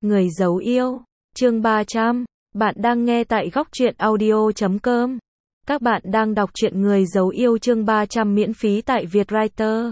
Người giấu yêu, chương 300, bạn đang nghe tại góc truyện audio.com. Các bạn đang đọc truyện Người giấu yêu chương 300 miễn phí tại Vietwriter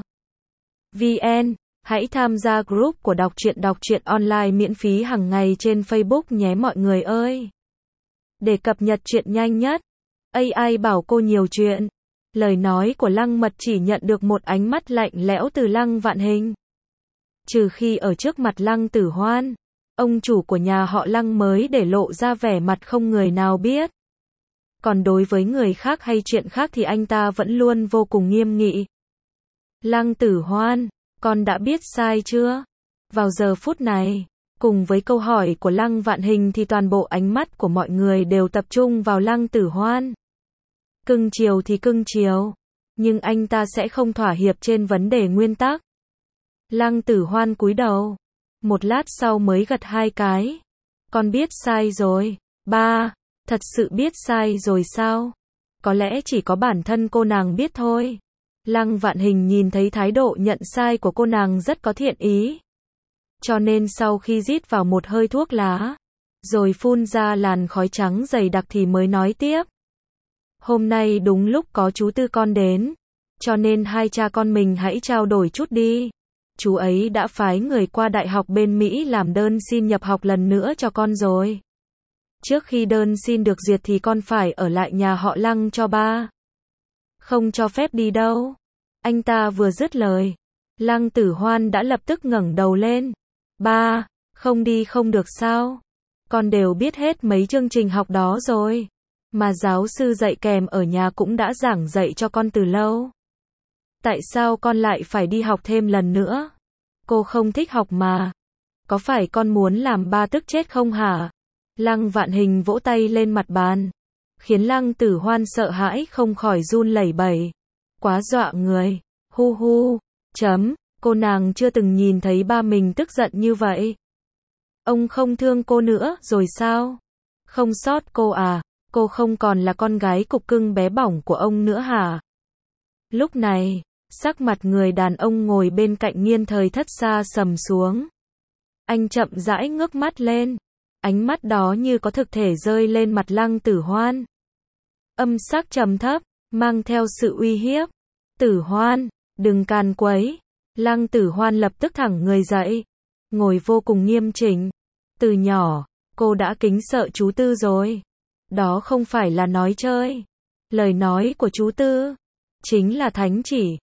VN. Hãy tham gia group của đọc truyện online miễn phí hàng ngày trên Facebook nhé mọi người ơi. Để cập nhật chuyện nhanh nhất, AI bảo cô nhiều chuyện. Lời nói của Lăng Mật chỉ nhận được một ánh mắt lạnh lẽo từ Lăng Vạn Hình. Trừ khi ở trước mặt Lăng Tử Hoan, ông chủ của nhà họ Lăng mới để lộ ra vẻ mặt không người nào biết. Còn đối với người khác hay chuyện khác thì anh ta vẫn luôn vô cùng nghiêm nghị. Lăng Tử Hoan, con đã biết sai chưa? Vào giờ phút này, cùng với câu hỏi của Lăng Vạn Hình thì toàn bộ ánh mắt của mọi người đều tập trung vào Lăng Tử Hoan. Cưng chiều thì cưng chiều, nhưng anh ta sẽ không thỏa hiệp trên vấn đề nguyên tắc. Lăng Tử Hoan cúi đầu, một lát sau mới gật hai cái. Con biết sai rồi. Ba, thật sự biết sai rồi sao? Có lẽ chỉ có bản thân cô nàng biết thôi. Lăng Vạn Hình nhìn thấy thái độ nhận sai của cô nàng rất có thiện ý. Cho nên sau khi rít vào một hơi thuốc lá, rồi phun ra làn khói trắng dày đặc thì mới nói tiếp. Hôm nay đúng lúc có chú Tư con đến, cho nên hai cha con mình hãy trao đổi chút đi. Chú ấy đã phái người qua đại học bên Mỹ làm đơn xin nhập học lần nữa cho con rồi. Trước khi đơn xin được duyệt thì con phải ở lại nhà họ Lăng cho ba. Không cho phép đi đâu. Anh ta vừa dứt lời, Lăng Tử Hoan đã lập tức ngẩng đầu lên. Ba, không đi không được sao? Con đều biết hết mấy chương trình học đó rồi. Mà giáo sư dạy kèm ở nhà cũng đã giảng dạy cho con từ lâu. Tại sao con lại phải đi học thêm lần nữa? Cô không thích học mà. Có phải con muốn làm ba tức chết không hả? Lăng Vạn Hình vỗ tay lên mặt bàn, khiến Lăng Tử Hoan sợ hãi không khỏi run lẩy bẩy. Quá dọa người. Hu hu. Cô nàng chưa từng nhìn thấy ba mình tức giận như vậy. Ông không thương cô nữa rồi sao? Không sót cô à? Cô không còn là con gái cục cưng bé bỏng của ông nữa hả? Lúc này, sắc mặt người đàn ông ngồi bên cạnh Nghiên Thời Thất xa sầm xuống. Anh chậm rãi ngước mắt lên, ánh mắt đó như có thực thể rơi lên mặt Lăng Tử Hoan. Âm sắc trầm thấp, mang theo sự uy hiếp. Tử Hoan, đừng càn quấy. Lăng Tử Hoan lập tức thẳng người dậy, ngồi vô cùng nghiêm chỉnh. Từ nhỏ, cô đã kính sợ chú Tư rồi. Đó không phải là nói chơi. Lời nói của chú Tư chính là thánh chỉ.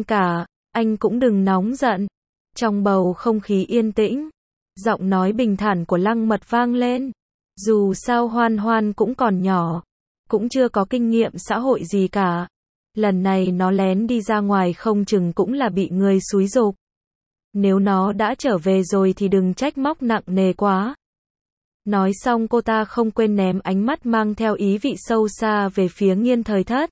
Anh cũng đừng nóng giận. Trong bầu không khí yên tĩnh, giọng nói bình thản của Lăng Mật vang lên. Dù sao Hoan Hoan cũng còn nhỏ, cũng chưa có kinh nghiệm xã hội gì cả. Lần này nó lén đi ra ngoài không chừng cũng là bị người xúi giục. Nếu nó đã trở về rồi thì đừng trách móc nặng nề quá. Nói xong cô ta không quên ném ánh mắt mang theo ý vị sâu xa về phía Nghiên Thời Thất.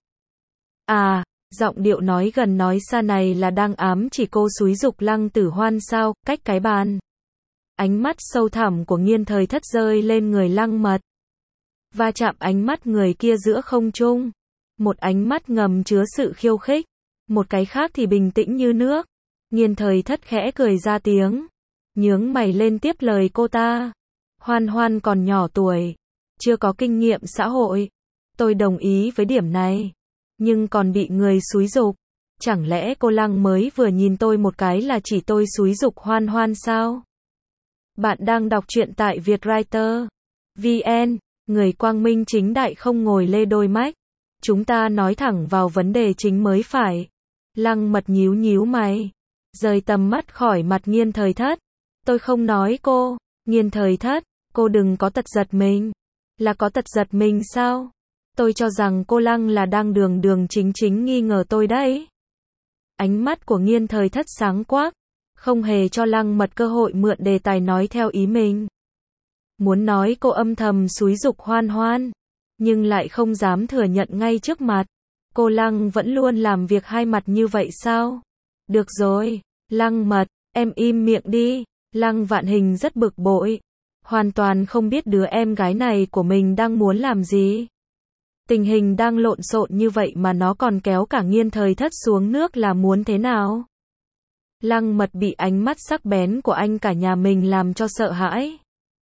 À, giọng điệu nói gần nói xa này là đang ám chỉ cô xúi giục Lăng Tử Hoan sao? Cách cái bàn, ánh mắt sâu thẳm của Nghiên Thời Thất rơi lên người Lăng Mật, va chạm ánh mắt người kia giữa không trung. Một ánh mắt ngầm chứa sự khiêu khích, một cái khác thì bình tĩnh như nước. Nghiên Thời Thất khẽ cười ra tiếng, nhướng mày lên tiếp lời cô ta. Hoan Hoan còn nhỏ tuổi, chưa có kinh nghiệm xã hội. Tôi đồng ý với điểm này, nhưng còn bị người xúi giục. Chẳng lẽ cô Lăng mới vừa nhìn tôi một cái là chỉ tôi xúi giục Hoan Hoan sao? Bạn đang đọc truyện tại Vietwriter VN. Người quang minh chính đại không ngồi lê đôi mách. Chúng ta nói thẳng vào vấn đề chính mới phải. Lăng Mật nhíu nhíu mày, rời tầm mắt khỏi mặt Nghiên Thời Thất. Tôi không nói cô. Nghiên Thời Thất, cô đừng có tật giật mình. Là có tật giật mình sao? Tôi cho rằng cô Lăng là đang đường chính nghi ngờ tôi đấy. Ánh mắt của Nghiên Thời Thất sáng quắc, không hề cho Lăng Mật cơ hội mượn đề tài nói theo ý mình. Muốn nói cô âm thầm xúi giục Hoan Hoan, nhưng lại không dám thừa nhận ngay trước mặt. Cô Lăng vẫn luôn làm việc hai mặt như vậy sao? Được rồi, Lăng Mật, em im miệng đi. Lăng Vạn Hình rất bực bội, hoàn toàn không biết đứa em gái này của mình đang muốn làm gì. Tình hình đang lộn xộn như vậy mà nó còn kéo cả Nghiên Thời Thất xuống nước là muốn thế nào? Lăng Mật bị ánh mắt sắc bén của anh cả nhà mình làm cho sợ hãi.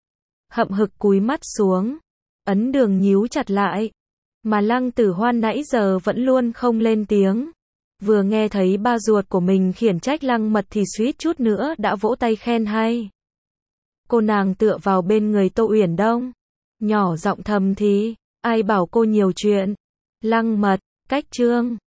hậm hực cúi mắt xuống. Ấn Đường nhíu chặt lại. Mà Lăng Tử Hoan nãy giờ vẫn luôn không lên tiếng. Vừa nghe thấy ba ruột của mình khiển trách Lăng Mật thì suýt chút nữa đã vỗ tay khen hay. Cô nàng tựa vào bên người Tô Uyển Đông, nhỏ giọng thầm thì, ai bảo cô nhiều chuyện. Lăng Mật, cách Trương